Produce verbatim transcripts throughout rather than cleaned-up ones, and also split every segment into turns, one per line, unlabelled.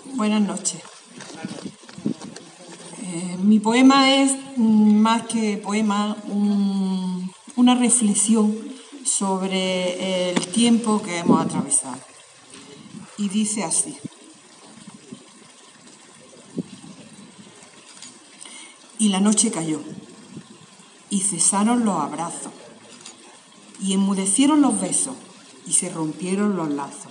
Buenas noches. Eh, mi poema es, más que poema, un, una reflexión sobre el tiempo que hemos atravesado. Y dice así. Y la noche cayó, y cesaron los abrazos, y enmudecieron los besos, y se rompieron los lazos.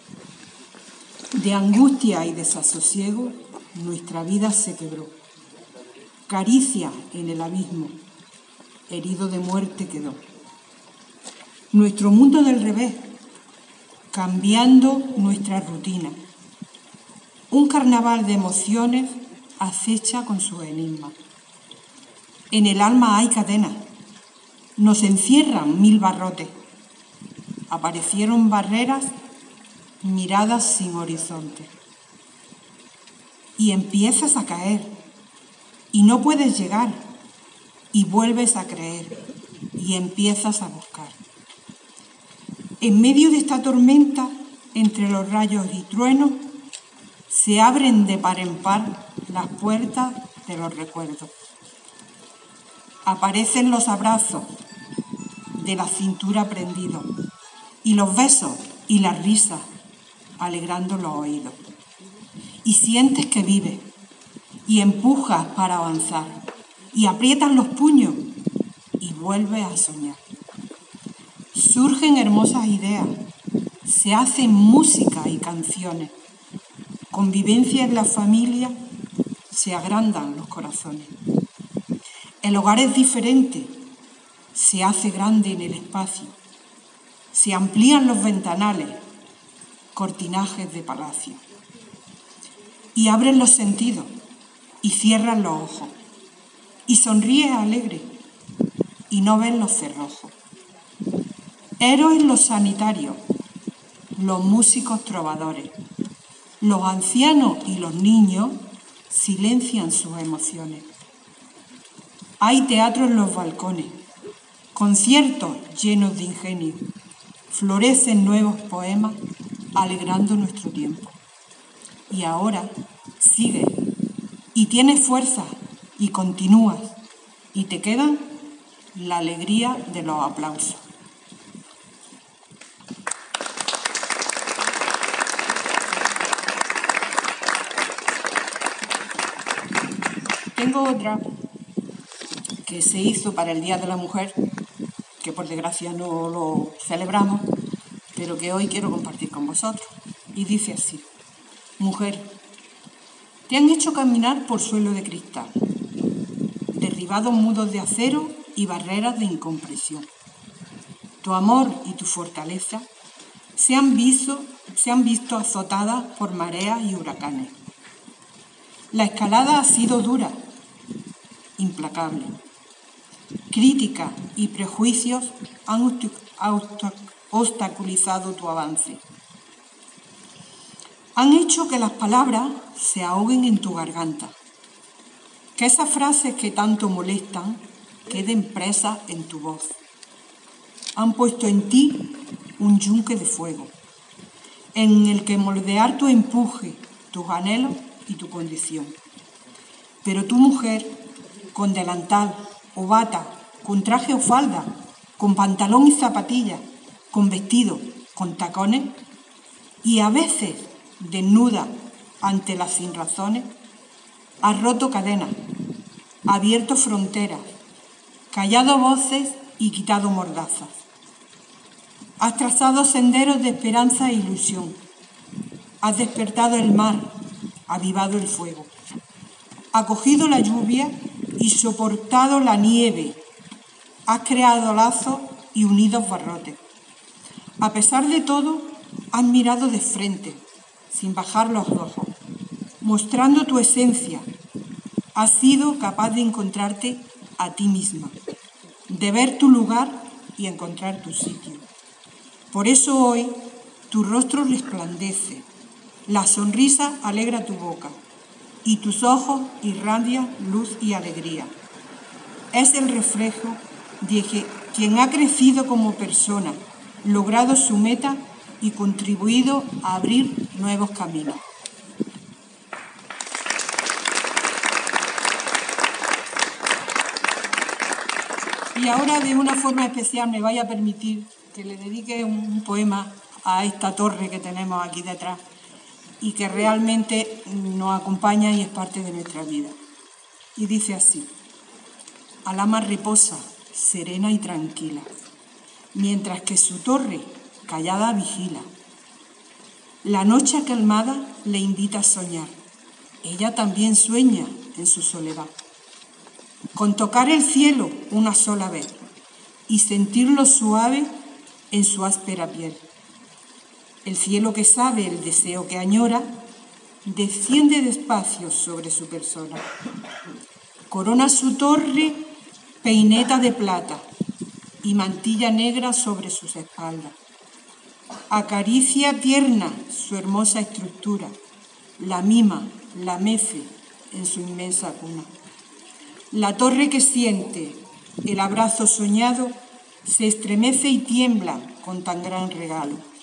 De angustia y desasosiego, nuestra vida se quebró. Caricia en el abismo, herido de muerte quedó. Nuestro mundo del revés, cambiando nuestra rutina. Un carnaval de emociones acecha con su enigma. En el alma hay cadenas, nos encierran mil barrotes. Aparecieron barreras, miradas sin horizonte. Y empiezas a caer, y no puedes llegar, y vuelves a creer, y empiezas a buscar. En medio de esta tormenta, entre los rayos y truenos, se abren de par en par las puertas de los recuerdos. Aparecen los abrazos de la cintura prendidos, y los besos y las risas alegrando los oídos. Y sientes que vives, y empujas para avanzar, y aprietas los puños, y vuelves a soñar. Surgen hermosas ideas, se hacen música y canciones. Convivencia en la familia, se agrandan los corazones. El hogar es diferente, se hace grande en el espacio. Se amplían los ventanales, cortinajes de palacio. Y abren los sentidos, y cierran los ojos. Y sonríes alegre, y no ves los cerrojos. Héroes los sanitarios, los músicos trovadores. Los ancianos y los niños silencian sus emociones. Hay teatro en los balcones, conciertos llenos de ingenio. Florecen nuevos poemas alegrando nuestro tiempo. Y ahora sigues y tienes fuerza y continúas y te quedan la alegría de los aplausos. Tengo otra que se hizo para el Día de la Mujer, que por desgracia no lo celebramos, pero que hoy quiero compartir con vosotros. Y dice así: Mujer, te han hecho caminar por suelo de cristal, derribados muros de acero y barreras de incompresión. Tu amor y tu fortaleza se han visto, se han visto azotadas por mareas y huracanes. La escalada ha sido dura, implacable. Críticas y prejuicios han obstaculizado tu avance. Han hecho que las palabras se ahoguen en tu garganta, que esas frases que tanto molestan queden presas en tu voz. Han puesto en ti un yunque de fuego, en el que moldear tu empuje, tus anhelos y tu condición. Pero tú, mujer, con delantal o bata, con traje o falda, con pantalón y zapatillas, con vestido, con tacones, y a veces desnuda ante las sinrazones, has roto cadenas, abierto fronteras, callado voces y quitado mordazas. Has trazado senderos de esperanza e ilusión. Has despertado el mar, avivado el fuego. Acogido la lluvia y soportado la nieve. Has creado lazos y unidos barrotes. A pesar de todo, has mirado de frente, sin bajar los ojos, mostrando tu esencia. Has sido capaz de encontrarte a ti misma, de ver tu lugar y encontrar tu sitio. Por eso hoy tu rostro resplandece, la sonrisa alegra tu boca y tus ojos irradian luz y alegría. Es el reflejo de que quien ha crecido como persona, logrado su meta y contribuido a abrir nuevos caminos. Y ahora, de una forma especial, me vaya a permitir que le dedique un, un poema a esta torre que tenemos aquí detrás y que realmente nos acompaña y es parte de nuestra vida. Y dice así: Alhama reposa, serena y tranquila, mientras que su torre, callada, vigila. La noche acalmada le invita a soñar. Ella también sueña en su soledad. Con tocar el cielo una sola vez y sentirlo suave en su áspera piel. El cielo que sabe el deseo que añora desciende despacio sobre su persona. Corona su torre peineta de plata y mantilla negra sobre sus espaldas. Acaricia tierna su hermosa estructura, la mima, la mece en su inmensa cuna. La torre que siente el abrazo soñado se estremece y tiembla con tan gran regalo.